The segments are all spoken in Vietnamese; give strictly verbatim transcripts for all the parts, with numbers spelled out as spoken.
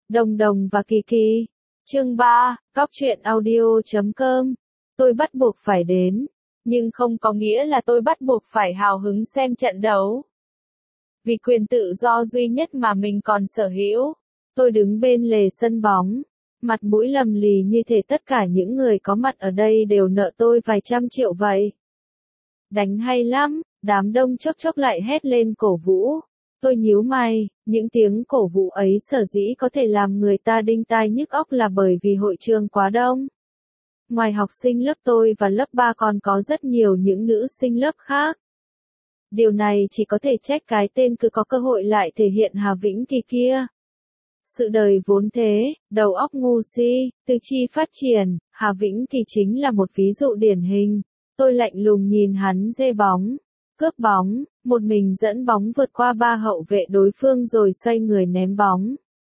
Đồng Đồng và Kỳ Kỳ. Chương ba, Cóc truyện audio chấm com. Tôi bắt buộc phải đến, nhưng không có nghĩa là tôi bắt buộc phải hào hứng xem trận đấu. Vì quyền tự do duy nhất mà mình còn sở hữu, tôi đứng bên lề sân bóng, mặt mũi lầm lì như thể tất cả những người có mặt ở đây đều nợ tôi vài trăm triệu vậy. Đánh hay lắm, đám đông chốc chốc lại hét lên cổ vũ. Tôi nhíu mày, những tiếng cổ vũ ấy sở dĩ có thể làm người ta đinh tai nhức óc là bởi vì hội trường quá đông. Ngoài học sinh lớp tôi và lớp ba còn có rất nhiều những nữ sinh lớp khác. Điều này chỉ có thể trách cái tên cứ có cơ hội lại thể hiện Hà Vĩnh Kỳ kia. Sự đời vốn thế, đầu óc ngu si, tư chi phát triển, Hà Vĩnh Kỳ chính là một ví dụ điển hình. Tôi lạnh lùng nhìn hắn giê bóng, cướp bóng, một mình dẫn bóng vượt qua ba hậu vệ đối phương rồi xoay người ném bóng.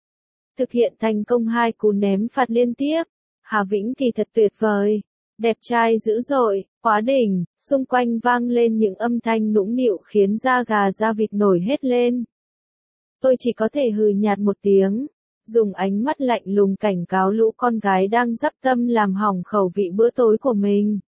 Thực hiện thành công hai cú ném phạt liên tiếp. Hà Vĩnh Kỳ thật tuyệt vời, đẹp trai dữ dội, quá đỉnh, xung quanh vang lên những âm thanh nũng nịu khiến da gà da vịt nổi hết lên. Tôi chỉ có thể hừ nhạt một tiếng, dùng ánh mắt lạnh lùng cảnh cáo lũ con gái đang dắp tâm làm hỏng khẩu vị bữa tối của mình.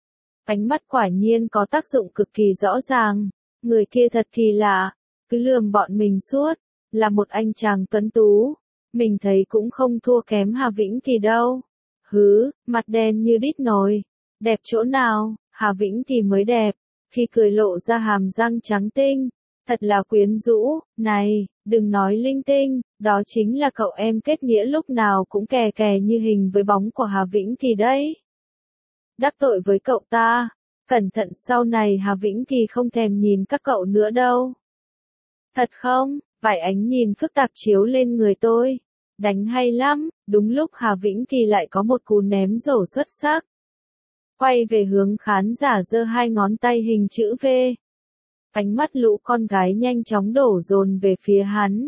Ánh mắt quả nhiên có tác dụng cực kỳ rõ ràng, người kia thật kỳ lạ, cứ lườm bọn mình suốt, là một anh chàng tuấn tú, mình thấy cũng không thua kém Hà Vĩnh Kỳ đâu. Hứ, mặt đen như đít nồi, đẹp chỗ nào, Hà Vĩnh Kỳ mới đẹp, khi cười lộ ra hàm răng trắng tinh, thật là quyến rũ, này, đừng nói linh tinh, đó chính là cậu em kết nghĩa lúc nào cũng kè kè như hình với bóng của Hà Vĩnh Kỳ đấy. Đắc tội với cậu ta, cẩn thận sau này Hà Vĩnh Kỳ không thèm nhìn các cậu nữa đâu. Thật không, vài ánh nhìn phức tạp chiếu lên người tôi. Đánh hay lắm, đúng lúc Hà Vĩnh Kỳ lại có một cú ném rổ xuất sắc. Quay về hướng khán giả giơ hai ngón tay hình chữ V. Ánh mắt lũ con gái nhanh chóng đổ dồn về phía hắn.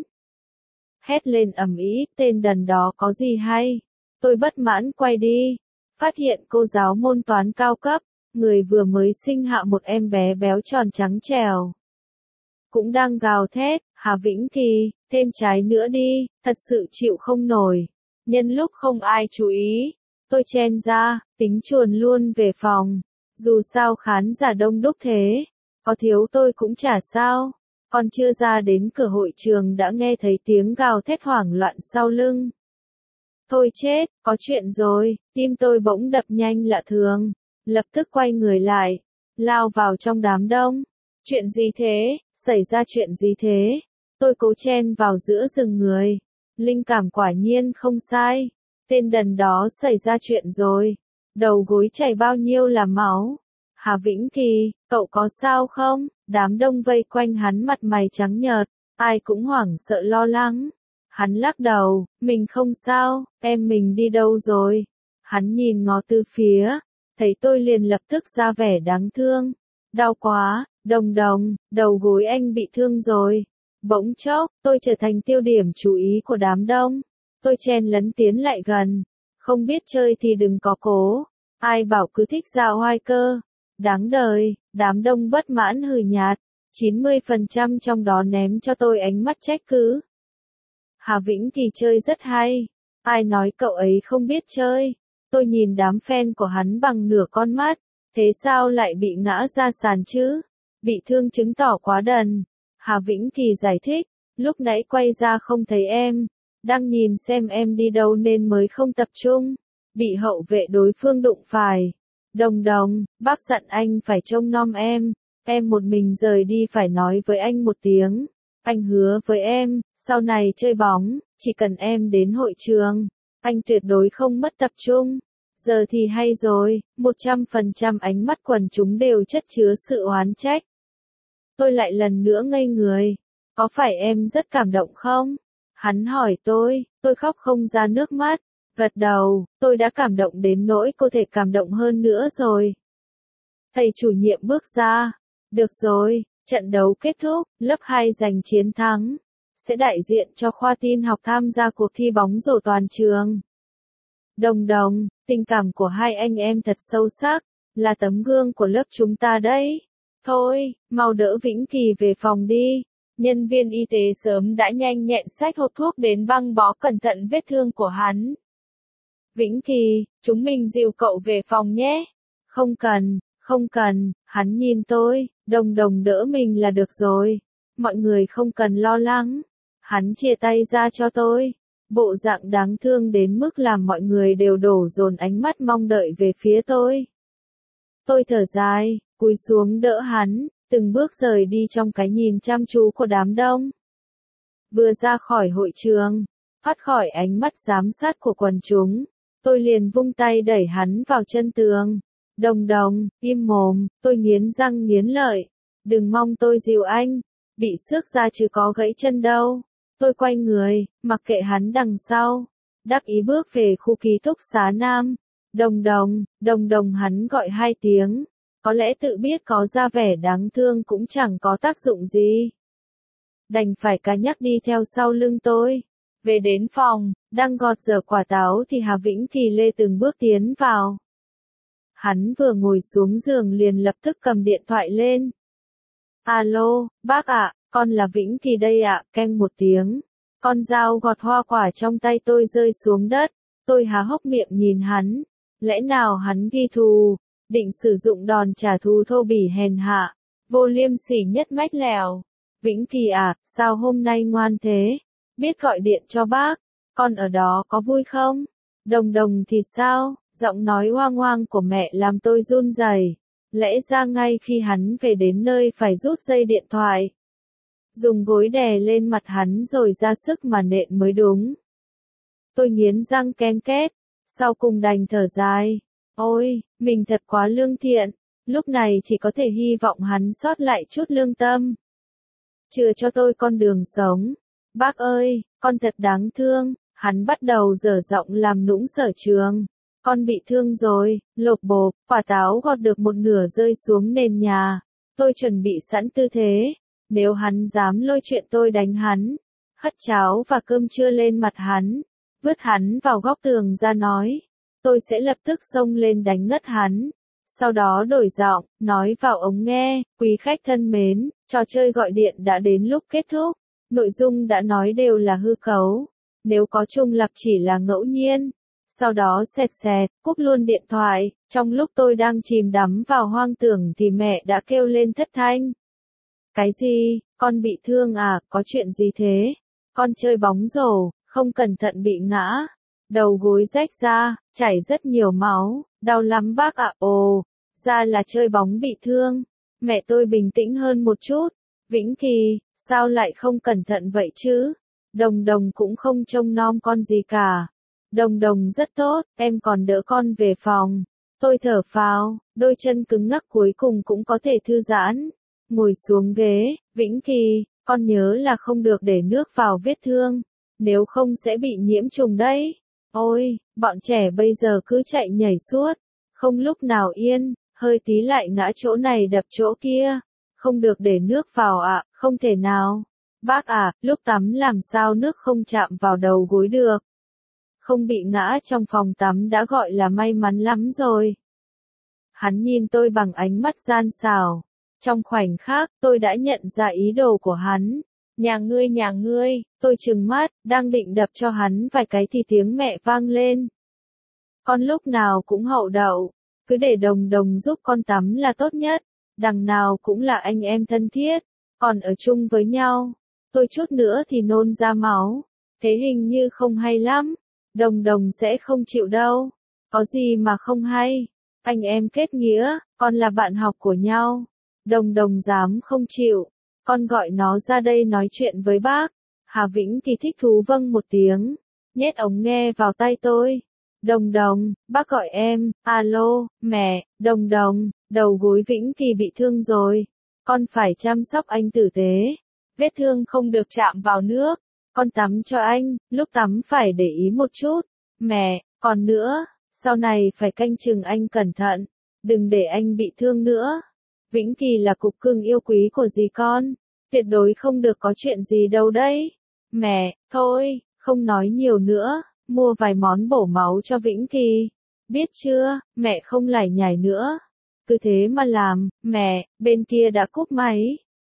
Hét lên ầm ĩ, tên đần đó có gì hay? Tôi bất mãn quay đi, phát hiện cô giáo môn toán cao cấp, người vừa mới sinh hạ một em bé béo tròn trắng trẻo. Cũng đang gào thét, Hà Vĩnh Kỳ, thêm trái nữa đi, thật sự chịu không nổi. Nhân lúc không ai chú ý, tôi chen ra, tính chuồn luôn về phòng. Dù sao khán giả đông đúc thế, có thiếu tôi cũng chả sao. Còn chưa ra đến cửa hội trường đã nghe thấy tiếng gào thét hoảng loạn sau lưng. Thôi chết, có chuyện rồi, tim tôi bỗng đập nhanh lạ thường. Lập tức quay người lại, lao vào trong đám đông. Chuyện gì thế, xảy ra chuyện gì thế? Tôi cố chen vào giữa rừng người. Linh cảm quả nhiên không sai. Tên đần đó xảy ra chuyện rồi. Đầu gối chảy bao nhiêu là máu. Hà Vĩnh Kỳ, cậu có sao không? Đám đông vây quanh hắn mặt mày trắng nhợt. Ai cũng hoảng sợ lo lắng. Hắn lắc đầu, mình không sao, em mình đi đâu rồi? Hắn nhìn ngó từ phía. Thấy tôi liền lập tức ra vẻ đáng thương. Đau quá, Đồng Đồng, đầu gối anh bị thương rồi. Bỗng chốc, tôi trở thành tiêu điểm chú ý của đám đông. Tôi chen lấn tiến lại gần. Không biết chơi thì đừng có cố. Ai bảo cứ thích dạo hoài cơ. Đáng đời, đám đông bất mãn hừ nhạt. chín mươi phần trăm trong đó ném cho tôi ánh mắt trách cứ. Hà Vĩnh Kỳ chơi rất hay. Ai nói cậu ấy không biết chơi. Tôi nhìn đám fan của hắn bằng nửa con mắt. Thế sao lại bị ngã ra sàn chứ? Bị thương chứng tỏ quá đần. Hà Vĩnh Kỳ giải thích, lúc nãy quay ra không thấy em, đang nhìn xem em đi đâu nên mới không tập trung, bị hậu vệ đối phương đụng phải. Đồng Đồng, bác dặn anh phải trông nom em, em một mình rời đi phải nói với anh một tiếng. Anh hứa với em, sau này chơi bóng, chỉ cần em đến hội trường, anh tuyệt đối không mất tập trung. Giờ thì hay rồi, một trăm phần trăm ánh mắt quần chúng đều chất chứa sự oán trách. Tôi lại lần nữa ngây người. Có phải em rất cảm động không? Hắn hỏi tôi, tôi khóc không ra nước mắt. Gật đầu, tôi đã cảm động đến nỗi có thể cảm động hơn nữa rồi. Thầy chủ nhiệm bước ra. Được rồi, trận đấu kết thúc, lớp hai giành chiến thắng. Sẽ đại diện cho khoa tin học tham gia cuộc thi bóng rổ toàn trường. Đồng Đồng, tình cảm của hai anh em thật sâu sắc, là tấm gương của lớp chúng ta đấy. Thôi, mau đỡ Vĩnh Kỳ về phòng đi. Nhân viên y tế sớm đã nhanh nhẹn xách hộp thuốc đến băng bó cẩn thận vết thương của hắn. Vĩnh Kỳ, chúng mình dìu cậu về phòng nhé. Không cần, không cần, hắn nhìn tôi, Đồng Đồng đỡ mình là được rồi. Mọi người không cần lo lắng. Hắn chia tay ra cho tôi. Bộ dạng đáng thương đến mức làm mọi người đều đổ dồn ánh mắt mong đợi về phía tôi. Tôi thở dài, cúi xuống đỡ hắn, từng bước rời đi trong cái nhìn chăm chú của đám đông. Vừa ra khỏi hội trường, thoát khỏi ánh mắt giám sát của quần chúng, tôi liền vung tay đẩy hắn vào chân tường. Đồng Đồng, im mồm, tôi nghiến răng nghiến lợi. Đừng mong tôi dìu anh, bị xước ra chứ có gãy chân đâu. Tôi quay người, mặc kệ hắn đằng sau, đắc ý bước về khu ký túc xá Nam. Đồng Đồng, Đồng Đồng hắn gọi hai tiếng, có lẽ tự biết có ra vẻ đáng thương cũng chẳng có tác dụng gì. Đành phải cá nhắc đi theo sau lưng tôi. Về đến phòng, đang gọt dở quả táo thì Hà Vĩnh Kỳ lê từng bước tiến vào. Hắn vừa ngồi xuống giường liền lập tức cầm điện thoại lên. Alo, bác ạ, con là Vĩnh Kỳ đây ạ, keng một tiếng. Con dao gọt hoa quả trong tay tôi rơi xuống đất. Tôi há hốc miệng nhìn hắn. Lẽ nào hắn ghi thù, định sử dụng đòn trả thù thô bỉ hèn hạ, vô liêm sỉ nhất mách lèo. Vĩnh Kỳ à, sao hôm nay ngoan thế? Biết gọi điện cho bác, con ở đó có vui không? Đồng Đồng thì sao? Giọng nói hoang hoang của mẹ làm tôi run rẩy. Lẽ ra ngay khi hắn về đến nơi phải rút dây điện thoại, dùng gối đè lên mặt hắn rồi ra sức mà nện mới đúng. Tôi nghiến răng ken két, sau cùng đành thở dài. Ôi, mình thật quá lương thiện, lúc này chỉ có thể hy vọng hắn sót lại chút lương tâm. Chừa cho tôi con đường sống. Bác ơi, con thật đáng thương. Hắn bắt đầu dở giọng làm nũng Sở Trường. Con bị thương rồi, lộp bộp, quả táo gọt được một nửa rơi xuống nền nhà. Tôi chuẩn bị sẵn tư thế. Nếu hắn dám lôi chuyện tôi đánh hắn, hất cháo và cơm trưa lên mặt hắn, vứt hắn vào góc tường ra nói, tôi sẽ lập tức xông lên đánh ngất hắn. Sau đó đổi giọng, nói vào ống nghe, quý khách thân mến, trò chơi gọi điện đã đến lúc kết thúc. Nội dung đã nói đều là hư cấu. Nếu có trùng lặp chỉ là ngẫu nhiên. Sau đó xẹt xẹt, cúp luôn điện thoại. Trong lúc tôi đang chìm đắm vào hoang tưởng thì mẹ đã kêu lên thất thanh. Cái gì, con bị thương à, có chuyện gì thế? Con chơi bóng rổ, không cẩn thận bị ngã. Đầu gối rách ra, chảy rất nhiều máu, đau lắm bác ạ. Ồ, ra là chơi bóng bị thương. Mẹ tôi bình tĩnh hơn một chút. Vĩnh Kỳ, sao lại không cẩn thận vậy chứ? Đồng Đồng cũng không trông nom con gì cả. Đồng Đồng rất tốt, em còn đỡ con về phòng. Tôi thở phào, đôi chân cứng ngắc cuối cùng cũng có thể thư giãn. Ngồi xuống ghế, Vĩnh Kỳ, con nhớ là không được để nước vào vết thương. Nếu không sẽ bị nhiễm trùng đấy. Ôi, bọn trẻ bây giờ cứ chạy nhảy suốt. Không lúc nào yên, hơi tí lại ngã chỗ này đập chỗ kia. Không được để nước vào ạ, à, không thể nào. Bác à, lúc tắm làm sao nước không chạm vào đầu gối được. Không bị ngã trong phòng tắm đã gọi là may mắn lắm rồi. Hắn nhìn tôi bằng ánh mắt gian xảo. Trong khoảnh khắc, tôi đã nhận ra ý đồ của hắn. Nhà ngươi nhà ngươi, tôi trừng mắt, đang định đập cho hắn vài cái thì tiếng mẹ vang lên. Con lúc nào cũng hậu đậu, cứ để Đồng Đồng giúp con tắm là tốt nhất. Đằng nào cũng là anh em thân thiết, còn ở chung với nhau. Tôi chút nữa thì nôn ra máu. Thế hình như không hay lắm. Đồng Đồng sẽ không chịu đâu. Có gì mà không hay. Anh em kết nghĩa, con là bạn học của nhau. Đồng Đồng dám không chịu. Con gọi nó ra đây nói chuyện với bác. Hà Vĩnh thì thích thú vâng một tiếng. Nhét ống nghe vào tay tôi. Đồng Đồng, bác gọi em. Alo, mẹ, Đồng Đồng, đầu gối Vĩnh Kỳ bị thương rồi. Con phải chăm sóc anh tử tế. Vết thương không được chạm vào nước. Con tắm cho anh, lúc tắm phải để ý một chút. Mẹ, còn nữa, sau này phải canh chừng anh cẩn thận. Đừng để anh bị thương nữa. Vĩnh Kỳ là cục cưng yêu quý của dì con. Tuyệt đối không được có chuyện gì đâu đấy. Mẹ, thôi, không nói nhiều nữa. Mua vài món bổ máu cho Vĩnh Kỳ. Biết chưa, mẹ không lải nhải nữa. Cứ thế mà làm, mẹ, bên kia đã cúp máy.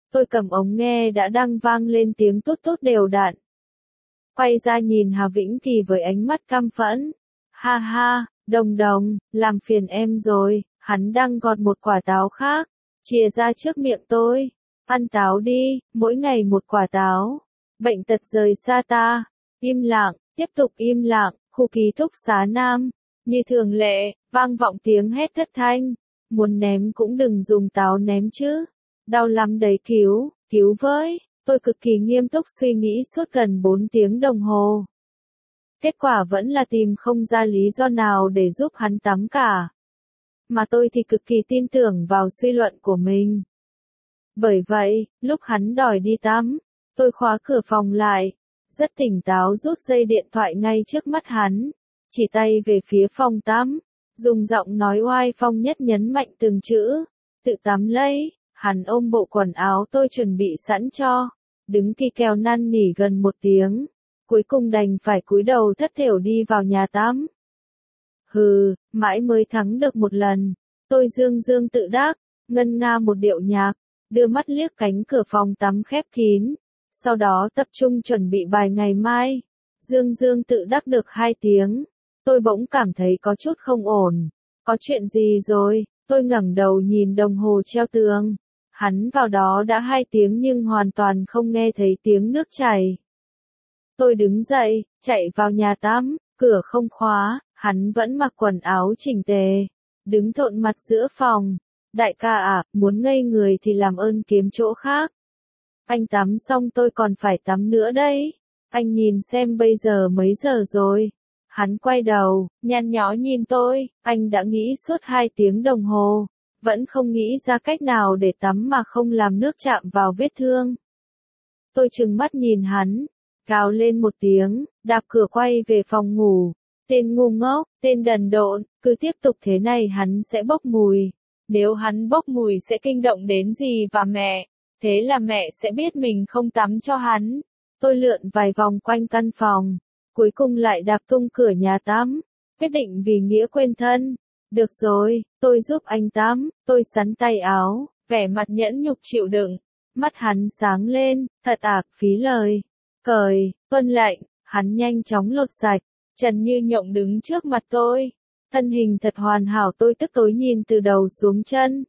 Tôi cầm ống nghe đã đang vang lên tiếng tút tút đều đặn. Quay ra nhìn Hà Vĩnh Kỳ với ánh mắt căm phẫn. Ha ha, Đồng Đồng, làm phiền em rồi, hắn đang gọt một quả táo khác, chìa ra trước miệng tôi. Ăn táo đi, mỗi ngày một quả táo. Bệnh tật rời xa ta. Im lặng, tiếp tục im lặng, khu ký túc xá nam. Như thường lệ, vang vọng tiếng hét thất thanh. Muốn ném cũng đừng dùng táo ném chứ. Đau lắm đấy, cứu, cứu với. Tôi cực kỳ nghiêm túc suy nghĩ suốt gần bốn tiếng đồng hồ. Kết quả vẫn là tìm không ra lý do nào để giúp hắn tắm cả. Mà tôi thì cực kỳ tin tưởng vào suy luận của mình. Bởi vậy, lúc hắn đòi đi tắm, tôi khóa cửa phòng lại, rất tỉnh táo rút dây điện thoại ngay trước mắt hắn, chỉ tay về phía phòng tắm, dùng giọng nói oai phong nhất nhấn mạnh từng chữ, tự tắm lấy. Hắn ôm bộ quần áo tôi chuẩn bị sẵn cho, đứng kỳ kèo năn nỉ gần một tiếng, cuối cùng đành phải cúi đầu thất thểu đi vào nhà tắm. Hừ, mãi mới thắng được một lần, tôi dương dương tự đắc, ngân nga một điệu nhạc, đưa mắt liếc cánh cửa phòng tắm khép kín, sau đó tập trung chuẩn bị bài ngày mai. Dương dương tự đắc được hai tiếng, tôi bỗng cảm thấy có chút không ổn. Có chuyện gì rồi? Tôi ngẩng đầu nhìn đồng hồ treo tường. Hắn vào đó đã hai tiếng nhưng hoàn toàn không nghe thấy tiếng nước chảy. Tôi đứng dậy, chạy vào nhà tắm, cửa không khóa, hắn vẫn mặc quần áo chỉnh tề, đứng thộn mặt giữa phòng. Đại ca à, muốn ngây người thì làm ơn kiếm chỗ khác. Anh tắm xong tôi còn phải tắm nữa đấy. Anh nhìn xem bây giờ mấy giờ rồi. Hắn quay đầu, nhăn nhó nhìn tôi, anh đã nghĩ suốt hai tiếng đồng hồ, vẫn không nghĩ ra cách nào để tắm mà không làm nước chạm vào vết thương. Tôi trừng mắt nhìn hắn, gào lên một tiếng, đạp cửa quay về phòng ngủ. Tên ngu ngốc, tên đần độn, cứ tiếp tục thế này hắn sẽ bốc mùi. Nếu hắn bốc mùi sẽ kinh động đến dì và mẹ, thế là mẹ sẽ biết mình không tắm cho hắn. Tôi lượn vài vòng quanh căn phòng, cuối cùng lại đạp tung cửa nhà tắm, quyết định vì nghĩa quên thân. Được rồi, tôi giúp anh tắm, tôi sắn tay áo, vẻ mặt nhẫn nhục chịu đựng. Mắt hắn sáng lên, thật ạc phí lời. Cởi, tuân lệnh, hắn nhanh chóng lột sạch, trần như nhộng đứng trước mặt tôi. Thân hình thật hoàn hảo, tôi tức tối nhìn từ đầu xuống chân.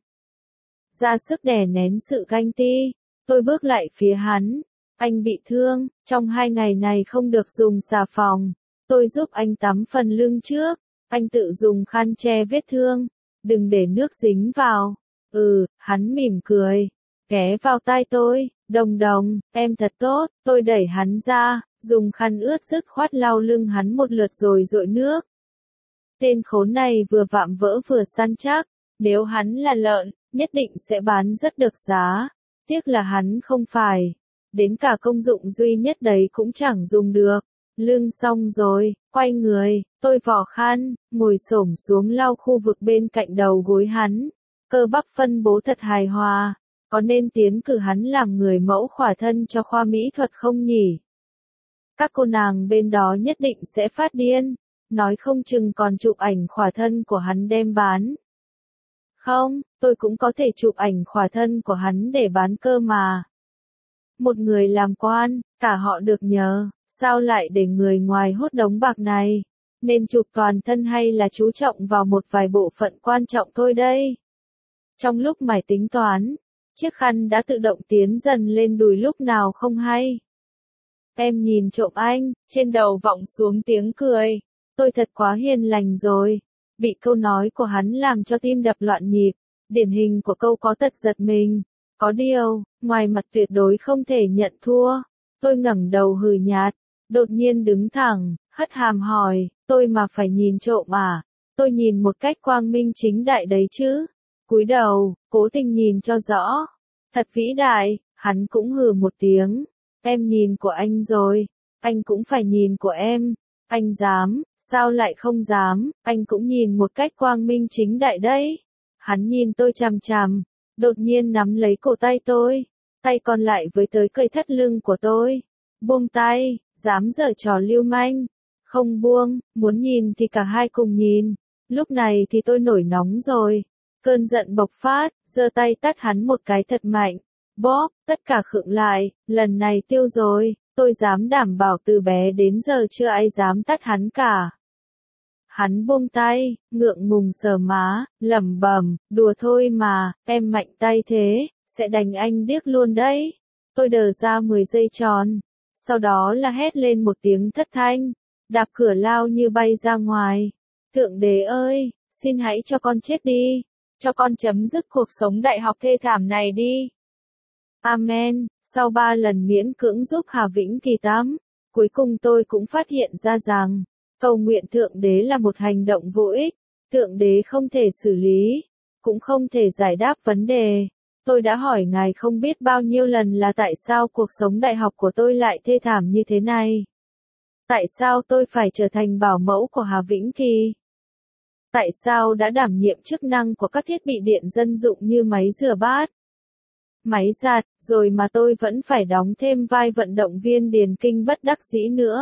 Ra sức đè nén sự ganh ti, tôi bước lại phía hắn. Anh bị thương, trong hai ngày này không được dùng xà phòng. Tôi giúp anh tắm phần lưng trước, anh tự dùng khăn che vết thương, đừng để nước dính vào. Ừ, hắn mỉm cười, ghé vào tai tôi, Đồng Đồng, em thật tốt. Tôi đẩy hắn ra, dùng khăn ướt dứt khoát lau lưng hắn một lượt rồi dội nước. Tên khốn này vừa vạm vỡ vừa săn chắc, nếu hắn là lợn, nhất định sẽ bán rất được giá. Tiếc là hắn không phải, đến cả công dụng duy nhất đấy cũng chẳng dùng được. Lưng xong rồi, quay người, tôi vò khăn, ngồi xổm xuống lau khu vực bên cạnh đầu gối hắn. Cơ bắp phân bố thật hài hòa, có nên tiến cử hắn làm người mẫu khỏa thân cho khoa mỹ thuật không nhỉ? Các cô nàng bên đó nhất định sẽ phát điên, nói không chừng còn chụp ảnh khỏa thân của hắn đem bán. Không, tôi cũng có thể chụp ảnh khỏa thân của hắn để bán cơ mà. Một người làm quan, cả họ được nhờ, sao lại để người ngoài hốt đống bạc này? Nên chụp toàn thân hay là chú trọng vào một vài bộ phận quan trọng thôi đây? Trong lúc mải tính toán, chiếc khăn đã tự động tiến dần lên đùi lúc nào không hay. Em nhìn trộm anh, trên đầu vọng xuống tiếng cười. Tôi thật quá hiền lành rồi. Bị câu nói của hắn làm cho tim đập loạn nhịp. Điển hình của câu có tật giật mình. Có điều, ngoài mặt tuyệt đối không thể nhận thua. Tôi ngẩng đầu hừ nhạt, đột nhiên đứng thẳng, hất hàm hỏi, tôi mà phải nhìn trộm à? Tôi nhìn một cách quang minh chính đại đấy chứ. Cúi đầu, cố tình nhìn cho rõ. Thật vĩ đại, hắn cũng hừ một tiếng. Em nhìn của anh rồi, anh cũng phải nhìn của em. Anh dám, sao lại không dám, anh cũng nhìn một cách quang minh chính đại đấy. Hắn nhìn tôi chằm chằm, đột nhiên nắm lấy cổ tay tôi, tay còn lại với tới cây thắt lưng của tôi. Buông tay, dám giở trò lưu manh. Không buông, muốn nhìn thì cả hai cùng nhìn. Lúc này thì tôi nổi nóng rồi. Cơn giận bộc phát, giơ tay tát hắn một cái thật mạnh. Bóp, tất cả khựng lại, lần này tiêu rồi, tôi dám đảm bảo từ bé đến giờ chưa ai dám tắt hắn cả. Hắn buông tay, ngượng ngùng sờ má, lẩm bẩm, đùa thôi mà, em mạnh tay thế, sẽ đánh anh điếc luôn đấy. Tôi đờ ra mười giây tròn, sau đó là hét lên một tiếng thất thanh, đạp cửa lao như bay ra ngoài. Thượng đế ơi, xin hãy cho con chết đi, cho con chấm dứt cuộc sống đại học thê thảm này đi. Amen, sau ba lần miễn cưỡng giúp Hà Vĩnh Kỳ tắm, cuối cùng tôi cũng phát hiện ra rằng, cầu nguyện Thượng Đế là một hành động vô ích, Thượng Đế không thể xử lý, cũng không thể giải đáp vấn đề. Tôi đã hỏi Ngài không biết bao nhiêu lần là tại sao cuộc sống đại học của tôi lại thê thảm như thế này. Tại sao tôi phải trở thành bảo mẫu của Hà Vĩnh Kỳ? Tại sao đã đảm nhiệm chức năng của các thiết bị điện dân dụng như máy rửa bát, máy giặt, rồi mà tôi vẫn phải đóng thêm vai vận động viên điền kinh bất đắc dĩ nữa?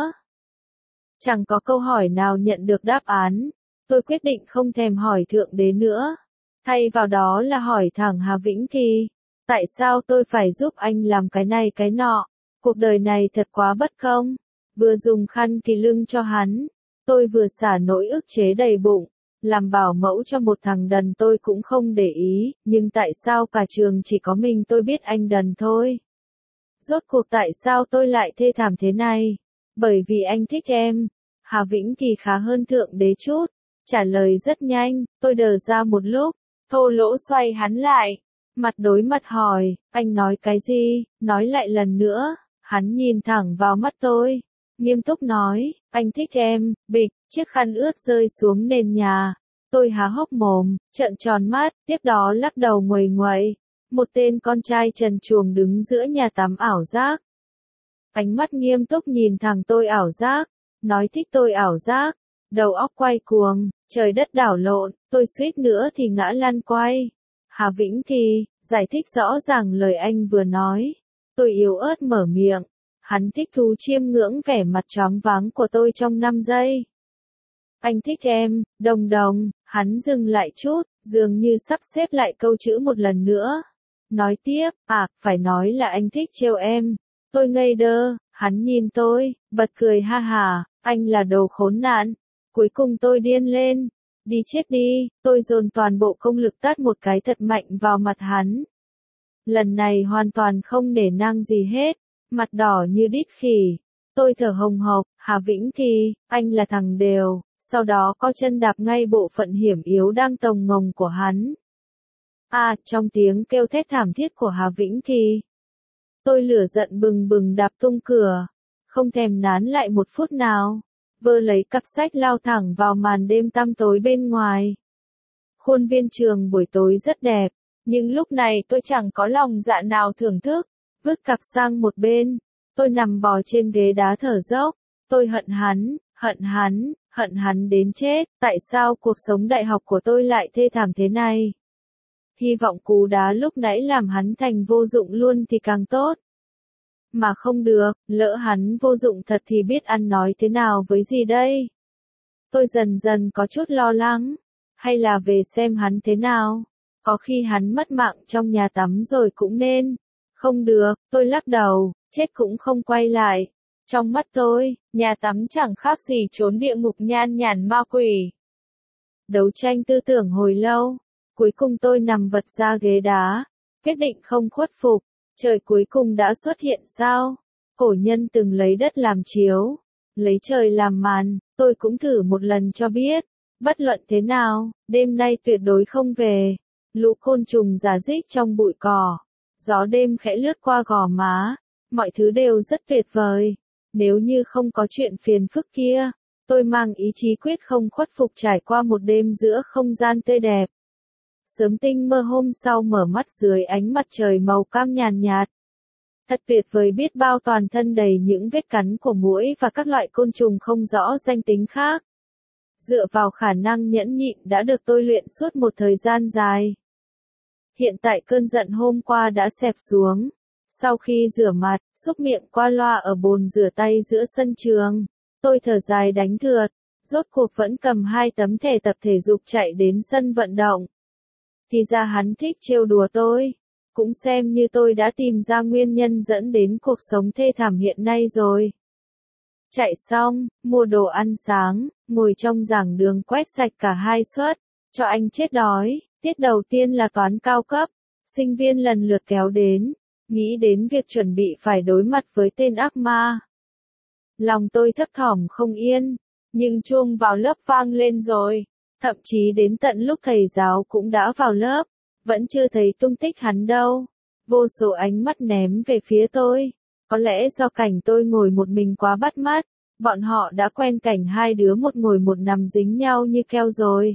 Chẳng có câu hỏi nào nhận được đáp án. Tôi quyết định không thèm hỏi Thượng Đế nữa. Thay vào đó là hỏi thẳng Hà Vĩnh Kỳ. Tại sao tôi phải giúp anh làm cái này cái nọ? Cuộc đời này thật quá bất công. Vừa dùng khăn kỳ lưng cho hắn, tôi vừa xả nỗi ức chế đầy bụng. Làm bảo mẫu cho một thằng đần tôi cũng không để ý, nhưng tại sao cả trường chỉ có mình tôi biết anh đần thôi? Rốt cuộc tại sao tôi lại thê thảm thế này? Bởi vì anh thích em. Hà Vĩnh Kỳ khá hơn Thượng Đế chút. Trả lời rất nhanh, tôi đờ ra một lúc, thô lỗ xoay hắn lại. Mặt đối mặt hỏi, anh nói cái gì, nói lại lần nữa. Hắn nhìn thẳng vào mắt tôi, nghiêm túc nói, anh thích em, bịch, chiếc khăn ướt rơi xuống nền nhà. Tôi há hốc mồm, trợn tròn mắt, tiếp đó lắc đầu nguầy nguậy. Một tên con trai trần truồng đứng giữa nhà tắm ảo giác. Ánh mắt nghiêm túc nhìn thẳng tôi ảo giác, nói thích tôi ảo giác. Đầu óc quay cuồng, trời đất đảo lộn, tôi suýt nữa thì ngã lăn quay. Hà Vĩnh Kỳ, giải thích rõ ràng lời anh vừa nói. Tôi yếu ớt mở miệng. Hắn thích thú chiêm ngưỡng vẻ mặt choáng váng của tôi trong năm giây. Anh thích em, đồng đồng, hắn dừng lại chút, dường như sắp xếp lại câu chữ một lần nữa. Nói tiếp, à, phải nói là anh thích trêu em. Tôi ngây đơ, hắn nhìn tôi, bật cười ha hà, anh là đồ khốn nạn. Cuối cùng tôi điên lên. Đi chết đi, tôi dồn toàn bộ công lực tát một cái thật mạnh vào mặt hắn. Lần này hoàn toàn không nể nang gì hết, mặt đỏ như đít khỉ. Tôi thở hồng hộc, Hà Vĩnh Kỳ, anh là thằng đều, sau đó có chân đạp ngay bộ phận hiểm yếu đang tồng ngồng của hắn. À, trong tiếng kêu thét thảm thiết của Hà Vĩnh Kỳ. Tôi lửa giận bừng bừng đạp tung cửa, không thèm nán lại một phút nào. Vơ lấy cặp sách lao thẳng vào màn đêm tăm tối bên ngoài. Khuôn viên trường buổi tối rất đẹp, nhưng lúc này tôi chẳng có lòng dạ nào thưởng thức. Vứt cặp sang một bên, tôi nằm bò trên ghế đá thở dốc. Tôi hận hắn, hận hắn, hận hắn đến chết. Tại sao cuộc sống đại học của tôi lại thê thảm thế này? Hy vọng cú đá lúc nãy làm hắn thành vô dụng luôn thì càng tốt. Mà không được, lỡ hắn vô dụng thật thì biết ăn nói thế nào với gì đây? Tôi dần dần có chút lo lắng. Hay là về xem hắn thế nào? Có khi hắn mất mạng trong nhà tắm rồi cũng nên. Không được, tôi lắc đầu, chết cũng không quay lại. Trong mắt tôi, nhà tắm chẳng khác gì chốn địa ngục nhan nhản ma quỷ. Đấu tranh tư tưởng hồi lâu, cuối cùng tôi nằm vật ra ghế đá, quyết định không khuất phục. Trời cuối cùng đã xuất hiện sao? Cổ nhân từng lấy đất làm chiếu, lấy trời làm màn, tôi cũng thử một lần cho biết. Bất luận thế nào, đêm nay tuyệt đối không về. Lũ côn trùng rả rích trong bụi cỏ, gió đêm khẽ lướt qua gò má, mọi thứ đều rất tuyệt vời. Nếu như không có chuyện phiền phức kia, tôi mang ý chí quyết không khuất phục trải qua một đêm giữa không gian tươi đẹp. Sớm tinh mơ hôm sau mở mắt dưới ánh mặt trời màu cam nhàn nhạt. Thật tuyệt vời biết bao, toàn thân đầy những vết cắn của muỗi và các loại côn trùng không rõ danh tính khác. Dựa vào khả năng nhẫn nhịn đã được tôi luyện suốt một thời gian dài. Hiện tại cơn giận hôm qua đã xẹp xuống. Sau khi rửa mặt, xúc miệng qua loa ở bồn rửa tay giữa sân trường, tôi thở dài đánh thượt, rốt cuộc vẫn cầm hai tấm thẻ tập thể dục chạy đến sân vận động. Thì ra hắn thích trêu đùa tôi. cũng xem như tôi đã tìm ra nguyên nhân dẫn đến cuộc sống thê thảm hiện nay rồi. Chạy xong, mua đồ ăn sáng, ngồi trong giảng đường quét sạch cả hai suất, cho anh chết đói. Tiết đầu tiên là toán cao cấp, sinh viên lần lượt kéo đến, nghĩ đến việc chuẩn bị phải đối mặt với tên ác ma. Lòng tôi thấp thỏm không yên, nhưng chuông vào lớp vang lên rồi, thậm chí đến tận lúc thầy giáo cũng đã vào lớp, vẫn chưa thấy tung tích hắn đâu. Vô số ánh mắt ném về phía tôi, có lẽ do cảnh tôi ngồi một mình quá bắt mắt, bọn họ đã quen cảnh hai đứa một ngồi một nằm dính nhau như keo rồi.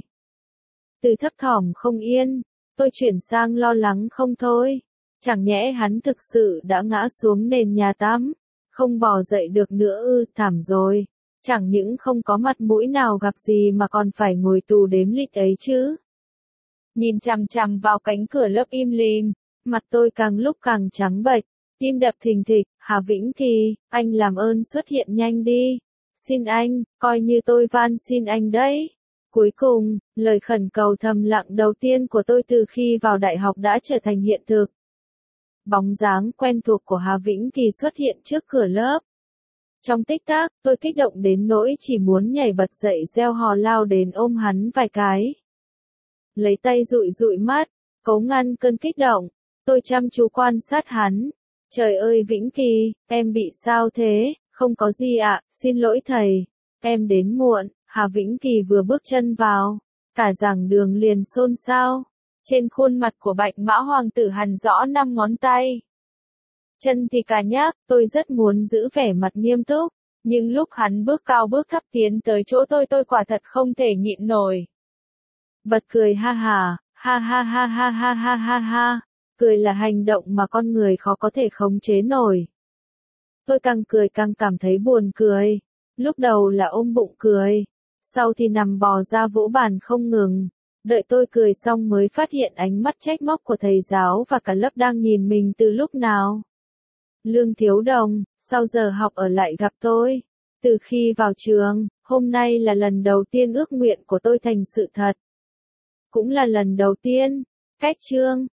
Từ thấp thỏm không yên, tôi chuyển sang lo lắng không thôi. Chẳng nhẽ hắn thực sự đã ngã xuống nền nhà tắm, không bò dậy được nữa ư, thảm rồi. Chẳng những không có mặt mũi nào gặp gì mà còn phải ngồi tù đếm lịch ấy chứ. Nhìn chằm chằm vào cánh cửa lớp im lìm, mặt tôi càng lúc càng trắng bệch, tim đập thình thịch. Hà Vĩnh Kỳ, anh làm ơn xuất hiện nhanh đi. Xin anh, coi như tôi van xin anh đấy. Cuối cùng, lời khẩn cầu thầm lặng đầu tiên của tôi từ khi vào đại học đã trở thành hiện thực. Bóng dáng quen thuộc của Hà Vĩnh Kỳ xuất hiện trước cửa lớp. Trong tích tắc, tôi kích động đến nỗi chỉ muốn nhảy bật dậy reo hò lao đến ôm hắn vài cái. Lấy tay dụi dụi mắt, cố ngăn cơn kích động, tôi chăm chú quan sát hắn. Trời ơi Vĩnh Kỳ, em bị sao thế? Không có gì ạ, xin lỗi thầy, em đến muộn. Hà Vĩnh Kỳ vừa bước chân vào, cả giảng đường liền xôn xao. Trên khuôn mặt của Bạch Mã Hoàng tử hằn rõ năm ngón tay. Chân thì cà nhắc, tôi rất muốn giữ vẻ mặt nghiêm túc, nhưng lúc hắn bước cao bước thấp tiến tới chỗ tôi tôi quả thật không thể nhịn nổi. Bật cười ha hà, ha ha ha ha ha ha ha ha, cười là hành động mà con người khó có thể khống chế nổi. Tôi càng cười càng cảm thấy buồn cười, lúc đầu là ôm bụng cười, sau thì nằm bò ra vỗ bàn không ngừng. Đợi tôi cười xong mới phát hiện ánh mắt trách móc của thầy giáo và cả lớp đang nhìn mình từ lúc nào. Lương Thiếu Đồng, sau giờ học ở lại gặp tôi. Từ khi vào trường, hôm nay là lần đầu tiên ước nguyện của tôi thành sự thật. Cũng là lần đầu tiên, cách chương,